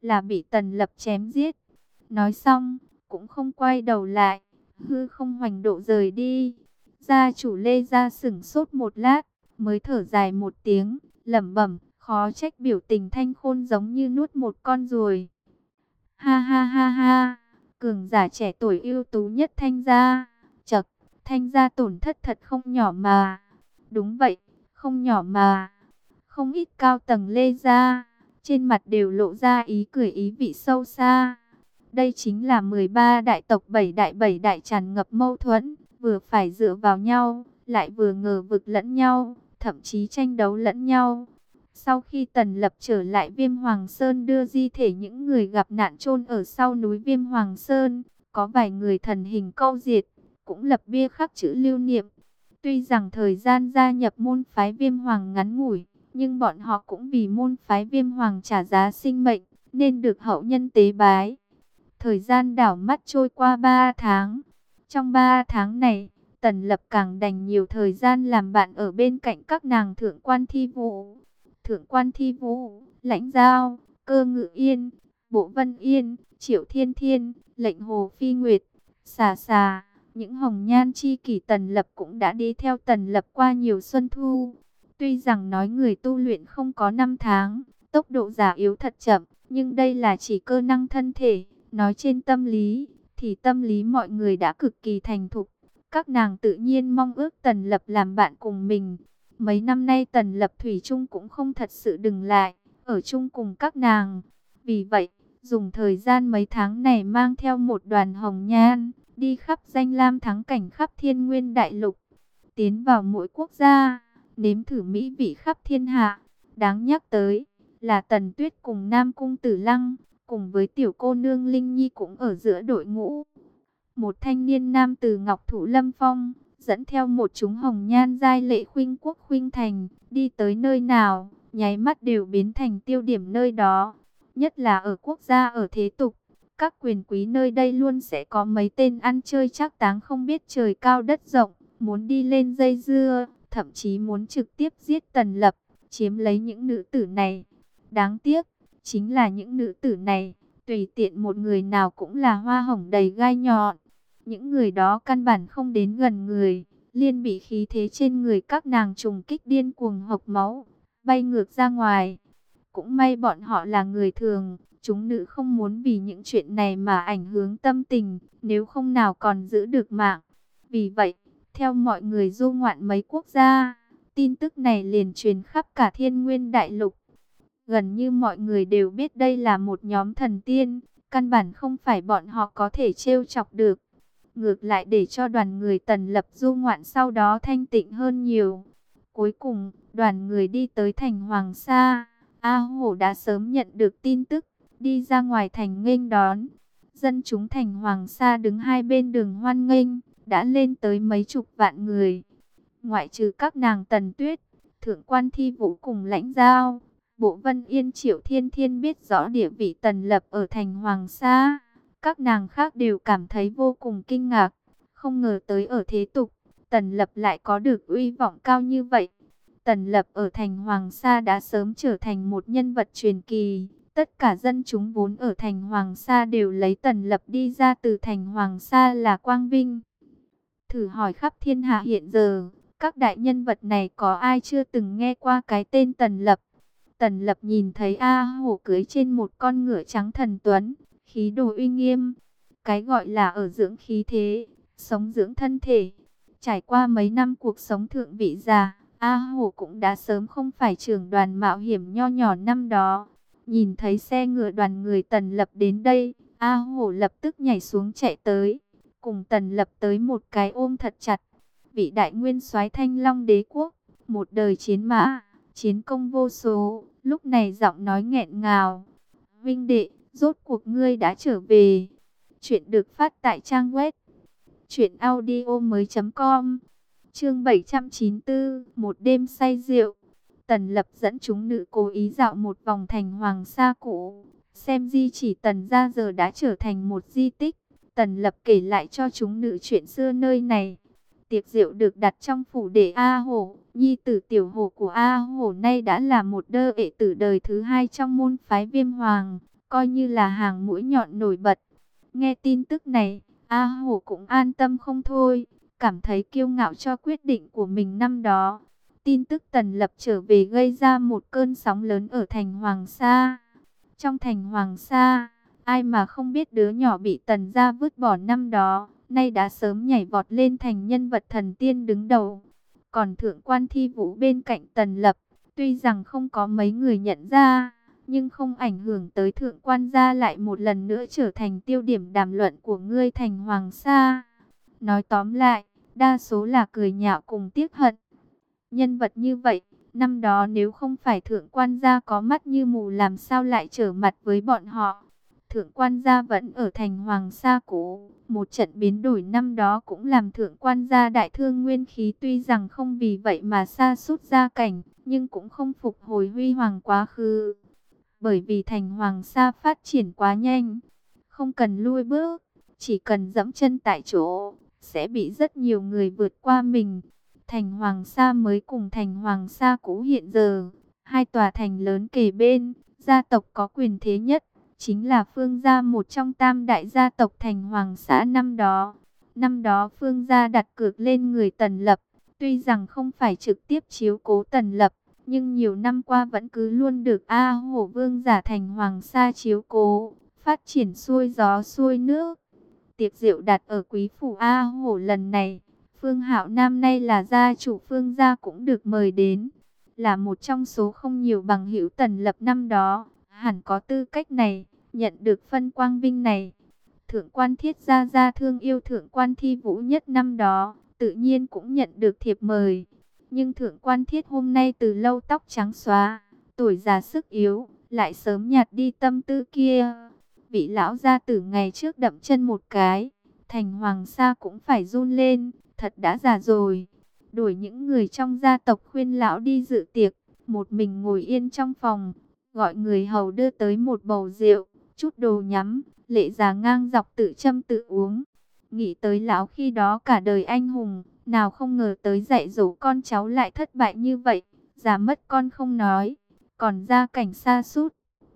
S1: là bị Tần Lập chém giết. Nói xong, cũng không quay đầu lại, hư không hoành độ rời đi. Gia chủ Lê Gia sững sốt một lát, mới thở dài một tiếng, lẩm bẩm, khó trách biểu tình Thanh Khôn giống như nuốt một con ruồi. Ha ha ha ha, cường giả trẻ tuổi ưu tú nhất Thanh gia, chậc, Thanh gia tổn thất thật không nhỏ mà. Đúng vậy, không nhỏ mà. Không ít cao tầng Lê gia, trên mặt đều lộ ra ý cười ý vị sâu xa. Đây chính là mười ba đại tộc bảy đại bảy đại tràn ngập mâu thuẫn, vừa phải dựa vào nhau, lại vừa ngờ vực lẫn nhau, thậm chí tranh đấu lẫn nhau. Sau khi Tần Lập trở lại Viêm Hoàng Sơn đưa di thể những người gặp nạn chôn ở sau núi Viêm Hoàng Sơn, có vài người thần hình câu diệt, cũng lập bia khắc chữ lưu niệm. Tuy rằng thời gian gia nhập môn phái Viêm Hoàng ngắn ngủi, nhưng bọn họ cũng vì môn phái Viêm Hoàng trả giá sinh mệnh, nên được hậu nhân tế bái. Thời gian đảo mắt trôi qua ba tháng. Trong ba tháng này, Tần Lập càng dành nhiều thời gian làm bạn ở bên cạnh các nàng Thượng quan Thi Vũ. Thượng quan Thi Vũ, Lãnh Giao, Cơ Ngự Yên, Bộ Vân Yên, Triệu Thiên Thiên, Lệnh Hồ Phi Nguyệt, Xà Xà. Những hồng nhan chi kỷ Tần Lập cũng đã đi theo Tần Lập qua nhiều xuân thu. Tuy rằng nói người tu luyện không có năm tháng, tốc độ già yếu thật chậm, nhưng đây là chỉ cơ năng thân thể. Nói trên tâm lý, thì tâm lý mọi người đã cực kỳ thành thục. Các nàng tự nhiên mong ước Tần Lập làm bạn cùng mình. Mấy năm nay Tần Lập thủy chung cũng không thật sự dừng lại, ở chung cùng các nàng. Vì vậy, dùng thời gian mấy tháng này mang theo một đoàn hồng nhan, đi khắp danh lam thắng cảnh khắp thiên nguyên đại lục. Tiến vào mỗi quốc gia, nếm thử mỹ vị khắp thiên hạ. Đáng nhắc tới, là Tần Tuyết cùng Nam Cung Tử Lăng, cùng với tiểu cô nương Linh Nhi cũng ở giữa đội ngũ. Một thanh niên nam từ Ngọc Thụ Lâm Phong, dẫn theo một chúng hồng nhan giai lệ khuynh quốc khuynh thành, đi tới nơi nào, nháy mắt đều biến thành tiêu điểm nơi đó. Nhất là ở quốc gia ở thế tục, các quyền quý nơi đây luôn sẽ có mấy tên ăn chơi trác táng không biết trời cao đất rộng, muốn đi lên dây dưa, thậm chí muốn trực tiếp giết Tần Lập, chiếm lấy những nữ tử này. Đáng tiếc, chính là những nữ tử này, tùy tiện một người nào cũng là hoa hồng đầy gai nhọn. Những người đó căn bản không đến gần người, liên bị khí thế trên người các nàng trùng kích điên cuồng hộc máu, bay ngược ra ngoài. Cũng may bọn họ là người thường, chúng nữ không muốn vì những chuyện này mà ảnh hưởng tâm tình, nếu không nào còn giữ được mạng. Vì vậy, theo mọi người du ngoạn mấy quốc gia, tin tức này liền truyền khắp cả thiên nguyên đại lục. Gần như mọi người đều biết đây là một nhóm thần tiên, căn bản không phải bọn họ có thể trêu chọc được. Ngược lại để cho đoàn người Tần Lập du ngoạn sau đó thanh tịnh hơn nhiều. Cuối cùng, đoàn người đi tới thành Hoàng Sa. A Hổ đã sớm nhận được tin tức, đi ra ngoài thành nghênh đón. Dân chúng thành Hoàng Sa đứng hai bên đường hoan nghênh, đã lên tới mấy chục vạn người. Ngoại trừ các nàng Tần Tuyết, Thượng quan Thi Vũ cùng Lãnh Giao, Bộ Vân Yên Triệu Thiên Thiên biết rõ địa vị Tần Lập ở thành Hoàng Sa. Các nàng khác đều cảm thấy vô cùng kinh ngạc, không ngờ tới ở thế tục, Tần Lập lại có được uy vọng cao như vậy. Tần Lập ở thành Hoàng Sa đã sớm trở thành một nhân vật truyền kỳ. Tất cả dân chúng vốn ở thành Hoàng Sa đều lấy Tần Lập đi ra từ thành Hoàng Sa là quang vinh. Thử hỏi khắp thiên hạ hiện giờ, các đại nhân vật này có ai chưa từng nghe qua cái tên Tần Lập? Tần Lập nhìn thấy A Hổ cưỡi trên một con ngựa trắng thần tuấn, khí độ uy nghiêm. Cái gọi là ở dưỡng khí thế, sống dưỡng thân thể. Trải qua mấy năm cuộc sống thượng vị già, A Hổ cũng đã sớm không phải trưởng đoàn mạo hiểm nho nhỏ năm đó. Nhìn thấy xe ngựa đoàn người Tần Lập đến đây, A Hổ lập tức nhảy xuống chạy tới, cùng Tần Lập tới một cái ôm thật chặt. Vị đại nguyên soái Thanh Long đế quốc, một đời chiến mã, chiến công vô số, lúc này giọng nói nghẹn ngào. Vinh đệ, rốt cuộc ngươi đã trở về. Chuyện được phát tại trang web truyện audio mới chấm com. Chương bảy trăm chín mươi tư, một đêm say rượu. Tần Lập dẫn chúng nữ cố ý dạo một vòng thành Hoàng Sa cũ, xem di chỉ Tần gia giờ đã trở thành một di tích. Tần Lập kể lại cho chúng nữ chuyện xưa nơi này. Tiệc rượu được đặt trong phủ đệ A Hổ, nhi tử tiểu hổ của A Hổ nay đã là một đơ ệ tử đời thứ hai trong môn phái Viêm Hoàng. coi như là hàng mũi nhọn nổi bật. Nghe tin tức này, A Hổ cũng an tâm không thôi, cảm thấy kiêu ngạo cho quyết định của mình năm đó. Tin tức Tần Lập trở về gây ra một cơn sóng lớn ở thành Hoàng Sa. Trong thành Hoàng Sa, ai mà không biết đứa nhỏ bị Tần gia vứt bỏ năm đó, nay đã sớm nhảy vọt lên thành nhân vật thần tiên đứng đầu. Còn thượng quan Thi Vũ bên cạnh Tần Lập, tuy rằng không có mấy người nhận ra, nhưng không ảnh hưởng tới thượng quan gia lại một lần nữa trở thành tiêu điểm đàm luận của ngươi thành Hoàng Sa. Nói tóm lại, đa số là cười nhạo cùng tiếc hận. Nhân vật như vậy, năm đó nếu không phải thượng quan gia có mắt như mù làm sao lại trở mặt với bọn họ. Thượng quan gia vẫn ở thành Hoàng Sa cũ, một trận biến đổi năm đó cũng làm thượng quan gia đại thương nguyên khí, tuy rằng không vì vậy mà sa sút gia cảnh, nhưng cũng không phục hồi huy hoàng quá khứ. Bởi vì thành Hoàng Sa phát triển quá nhanh, không cần lui bước, chỉ cần dẫm chân tại chỗ, sẽ bị rất nhiều người vượt qua mình. Thành Hoàng Sa mới cùng thành Hoàng Sa cũ hiện giờ, hai tòa thành lớn kề bên, gia tộc có quyền thế nhất, chính là Phương gia, một trong tam đại gia tộc thành Hoàng Sa năm đó. Năm đó Phương gia đặt cược lên người Tần Lập, tuy rằng không phải trực tiếp chiếu cố Tần Lập, nhưng nhiều năm qua vẫn cứ luôn được A Hổ Vương giả thành Hoàng Sa chiếu cố, phát triển xuôi gió xuôi nước. Tiệc rượu đặt ở quý phủ A Hổ lần này, Phương Hạo năm nay là gia chủ Phương gia cũng được mời đến, là một trong số không nhiều bằng hữu Tần Lập năm đó, hẳn có tư cách này, nhận được phân quang vinh này. Thượng quan Thiết gia gia thương yêu thượng quan Thi Vũ nhất năm đó, tự nhiên cũng nhận được thiệp mời. Nhưng thượng quan Thiết hôm nay từ lâu tóc trắng xóa, tuổi già sức yếu, lại sớm nhạt đi tâm tư kia. Vị lão gia tử ngày trước đậm chân một cái, thành Hoàng Sa cũng phải run lên, thật đã già rồi. Đuổi những người trong gia tộc khuyên lão đi dự tiệc, một mình ngồi yên trong phòng, gọi người hầu đưa tới một bầu rượu, chút đồ nhắm, lệ già ngang dọc tự châm tự uống. Nghĩ tới lão khi đó cả đời anh hùng, nào không ngờ tới dạy dỗ con cháu lại thất bại như vậy, già mất con không nói, còn gia cảnh sa sút.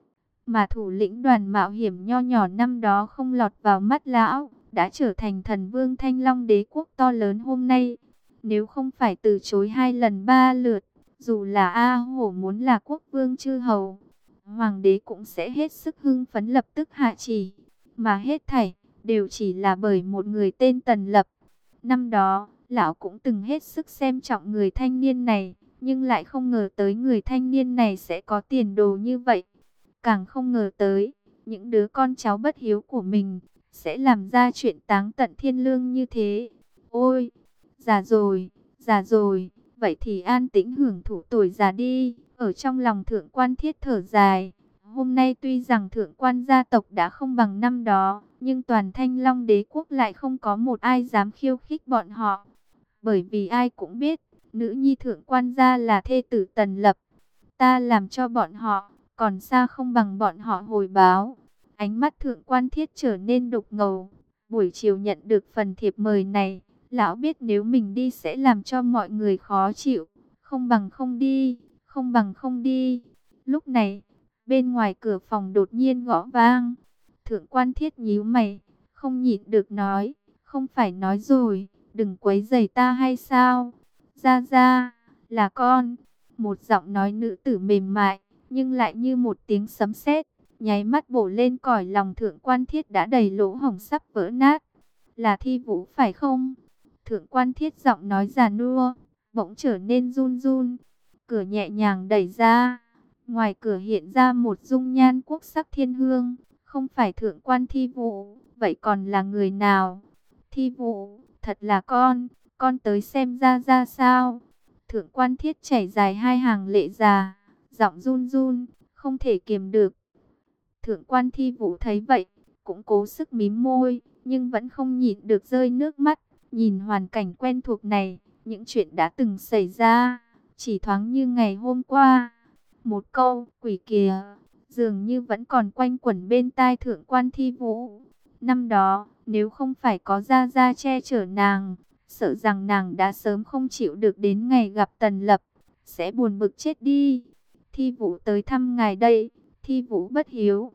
S1: Mà thủ lĩnh đoàn mạo hiểm nho nhỏ năm đó không lọt vào mắt lão, đã trở thành thần vương Thanh Long đế quốc to lớn hôm nay. Nếu không phải từ chối hai lần ba lượt, dù là A Hổ muốn là quốc vương chư hầu, hoàng đế cũng sẽ hết sức hưng phấn lập tức hạ chỉ. Mà hết thảy đều chỉ là bởi một người tên Tần Lập. Năm đó, lão cũng từng hết sức xem trọng người thanh niên này, nhưng lại không ngờ tới người thanh niên này sẽ có tiền đồ như vậy. Càng không ngờ tới, những đứa con cháu bất hiếu của mình sẽ làm ra chuyện táng tận thiên lương như thế. Ôi, già rồi, già rồi, vậy thì an tĩnh hưởng thụ tuổi già đi. Ở trong lòng thượng quan Thiết thở dài. Hôm nay tuy rằng thượng quan gia tộc đã không bằng năm đó, nhưng toàn Thanh Long đế quốc lại không có một ai dám khiêu khích bọn họ. Bởi vì ai cũng biết, nữ nhi thượng quan gia là thê tử Tần Lập. Ta làm cho bọn họ, còn xa không bằng bọn họ hồi báo. Ánh mắt thượng quan Thiết trở nên đục ngầu. Buổi chiều nhận được phần thiệp mời này, lão biết nếu mình đi sẽ làm cho mọi người khó chịu. Không bằng không đi, không bằng không đi. Lúc này, bên ngoài cửa phòng đột nhiên gõ vang. Thượng quan Thiết nhíu mày, không nhịn được nói, không phải nói rồi, đừng quấy rầy ta hay sao? Ra ra, là con. Một giọng nói nữ tử mềm mại, nhưng lại như một tiếng sấm sét, nháy mắt bổ lên cõi lòng thượng quan Thiết đã đầy lỗ hổng sắp vỡ nát. Là Thi Vũ phải không? Thượng quan Thiết giọng nói già nua, bỗng trở nên run run. Cửa nhẹ nhàng đẩy ra, ngoài cửa hiện ra một dung nhan quốc sắc thiên hương. Không phải thượng quan Thi Vũ, vậy còn là người nào? Thi Vũ, thật là con, con tới xem ra ra sao? Thượng quan Thiết chảy dài hai hàng lệ già, giọng run run, không thể kiềm được. Thượng quan Thi Vũ thấy vậy, cũng cố sức mím môi, nhưng vẫn không nhịn được rơi nước mắt. Nhìn hoàn cảnh quen thuộc này, những chuyện đã từng xảy ra, chỉ thoáng như ngày hôm qua. Một câu, quỷ kìa, dường như vẫn còn quanh quẩn bên tai thượng quan Thi Vũ. Năm đó, nếu không phải có Gia Gia che chở nàng, sợ rằng nàng đã sớm không chịu được đến ngày gặp Tần Lập, sẽ buồn bực chết đi. Thi Vũ tới thăm ngài đây, Thi Vũ bất hiếu.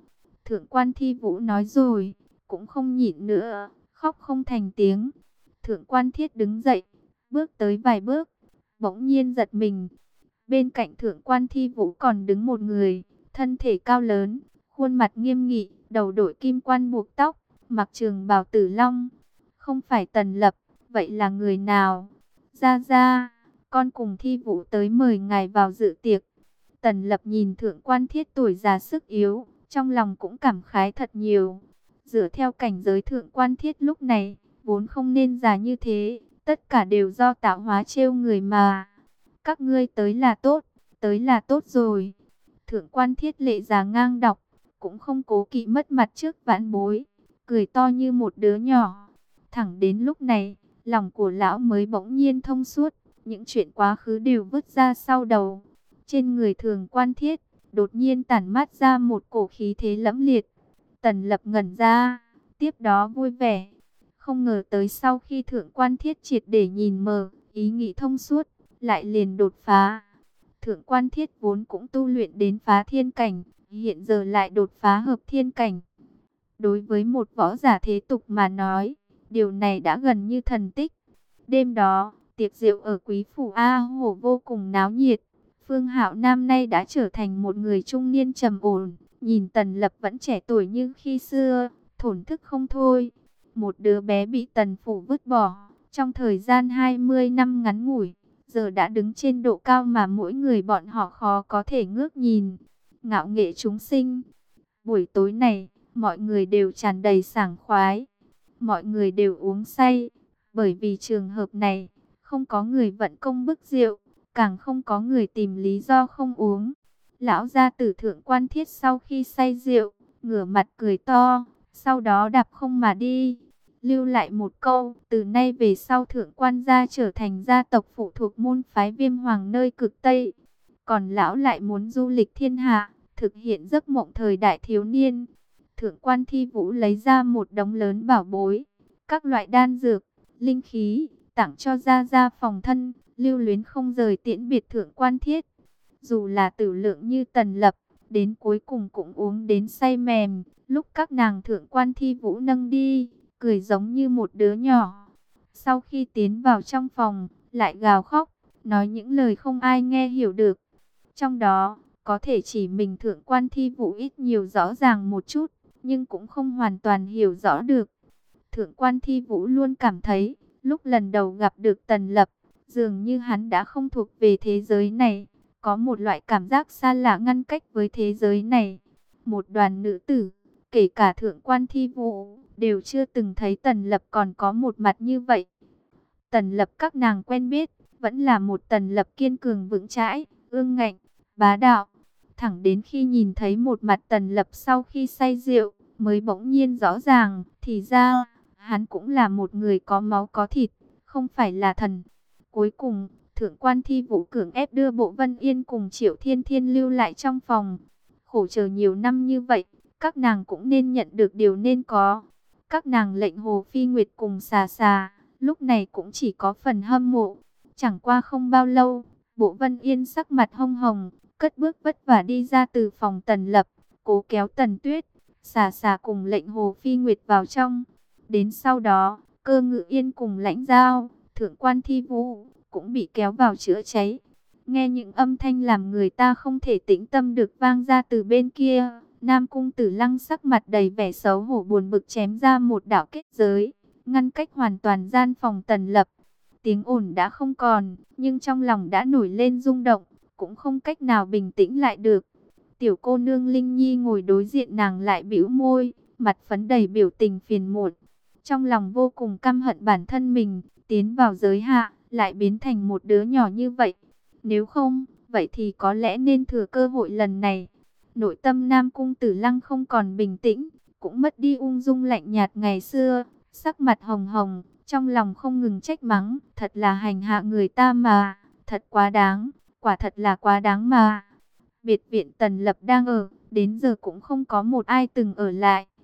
S1: Thượng quan Thi Vũ nói rồi, cũng không nhịn nữa, khóc không thành tiếng. Thượng quan Thiết đứng dậy, bước tới vài bước, bỗng nhiên giật mình. Bên cạnh thượng quan Thi Vũ còn đứng một người, thân thể cao lớn, khuôn mặt nghiêm nghị, đầu đội kim quan buộc tóc, mặc trường bào tử long. Không phải Tần Lập, vậy là người nào? Ra ra, con cùng Thi Vũ tới mời ngài vào dự tiệc. Tần Lập nhìn thượng quan Thiết tuổi già sức yếu, trong lòng cũng cảm khái thật nhiều. Dựa theo cảnh giới thượng quan Thiết lúc này, vốn không nên già như thế, tất cả đều do tạo hóa trêu người mà. Các ngươi tới là tốt, tới là tốt rồi. Thượng quan Thiết lệ già ngang đọc, cũng không cố kỵ mất mặt trước vãn bối, cười to như một đứa nhỏ. Thẳng đến lúc này, lòng của lão mới bỗng nhiên thông suốt, những chuyện quá khứ đều vứt ra sau đầu. Trên người Thượng quan Thiết, đột nhiên tản mát ra một cổ khí thế lẫm liệt. Tần Lập ngẩn ra, tiếp đó vui vẻ. Không ngờ tới sau khi Thượng quan Thiết triệt để nhìn mờ, ý nghĩ thông suốt, lại liền đột phá. Thượng quan Thiết vốn cũng tu luyện đến phá thiên cảnh, hiện giờ lại đột phá hợp thiên cảnh. Đối với một võ giả thế tục mà nói, điều này đã gần như thần tích. Đêm đó, tiệc rượu ở Quý phủ A Hổ vô cùng náo nhiệt. Phương Hạo năm nay đã trở thành một người trung niên trầm ổn, nhìn Tần Lập vẫn trẻ tuổi như khi xưa, thổn thức không thôi. Một đứa bé bị Tần phủ vứt bỏ, trong thời gian hai mươi năm ngắn ngủi, giờ đã đứng trên độ cao mà mỗi người bọn họ khó có thể ngước nhìn. Ngạo nghệ chúng sinh. Buổi tối này, mọi người đều tràn đầy sảng khoái. Mọi người đều uống say, bởi vì trường hợp này, không có người vận công bức rượu, càng không có người tìm lý do không uống. Lão gia tử Thượng quan Thiết sau khi say rượu, ngửa mặt cười to, sau đó đạp không mà đi. Lưu lại một câu, từ nay về sau Thượng quan gia trở thành gia tộc phụ thuộc môn phái Viêm Hoàng nơi cực Tây. Còn lão lại muốn du lịch thiên hạ, thực hiện giấc mộng thời đại thiếu niên. Thượng quan Thi Vũ lấy ra một đống lớn bảo bối, các loại đan dược, linh khí, tặng cho gia gia phòng thân, lưu luyến không rời tiễn biệt Thượng quan Thiết. Dù là tử lượng như Tần Lập, đến cuối cùng cũng uống đến say mềm. Lúc các nàng Thượng quan Thi Vũ nâng đi, cười giống như một đứa nhỏ. Sau khi tiến vào trong phòng, lại gào khóc, nói những lời không ai nghe hiểu được. Trong đó, có thể chỉ mình Thượng quan Thi Vũ ít nhiều rõ ràng một chút, nhưng cũng không hoàn toàn hiểu rõ được. Thượng quan Thi Vũ luôn cảm thấy, lúc lần đầu gặp được Tần Lập, dường như hắn đã không thuộc về thế giới này. Có một loại cảm giác xa lạ ngăn cách với thế giới này. Một đoàn nữ tử, kể cả Thượng quan Thi Vũ, đều chưa từng thấy Tần Lập còn có một mặt như vậy. Tần Lập các nàng quen biết, vẫn là một Tần Lập kiên cường vững chãi, ương ngạnh, bá đạo. Thẳng đến khi nhìn thấy một mặt Tần Lập sau khi say rượu, mới bỗng nhiên rõ ràng, thì ra, hắn cũng là một người có máu có thịt, không phải là thần. Cuối cùng, Thượng quan Thi Vũ cưỡng ép đưa Bộ Vân Yên cùng Triệu Thiên Thiên lưu lại trong phòng. Khổ chờ nhiều năm như vậy, các nàng cũng nên nhận được điều nên có. Các nàng Lệnh Hồ Phi Nguyệt cùng Xà Xà, lúc này cũng chỉ có phần hâm mộ. Chẳng qua không bao lâu, Bộ Vân Yên sắc mặt hông hồng, cất bước vất vả đi ra từ phòng Tần Lập, cố kéo Tần Tuyết, Xà Xà cùng Lệnh Hồ Phi Nguyệt vào trong. Đến sau đó, Cơ Ngự Yên cùng Lãnh Giao, Thượng quan Thi Vũ cũng bị kéo vào chữa cháy. Nghe những âm thanh làm người ta không thể tĩnh tâm được vang ra từ bên kia, Nam Cung Tử Lăng sắc mặt đầy vẻ xấu hổ buồn bực chém ra một đạo kết giới, ngăn cách hoàn toàn gian phòng Tần Lập. Tiếng ồn đã không còn, nhưng trong lòng đã nổi lên rung động, cũng không cách nào bình tĩnh lại được. Tiểu cô nương Linh Nhi ngồi đối diện nàng lại bĩu môi, mặt phấn đầy biểu tình phiền muộn. Trong lòng vô cùng căm hận bản thân mình, tiến vào giới hạ, lại biến thành một đứa nhỏ như vậy. Nếu không, vậy thì có lẽ nên thừa cơ hội lần này. Nội tâm Nam Cung Tử Lăng không còn bình tĩnh, cũng mất đi ung dung lạnh nhạt ngày xưa, sắc mặt hồng hồng, trong lòng không ngừng trách mắng, thật là hành hạ người ta mà, thật quá đáng, quả thật là quá đáng mà. Biệt viện Tần Lập đang ở, đến giờ cũng không có một ai từng ở lại.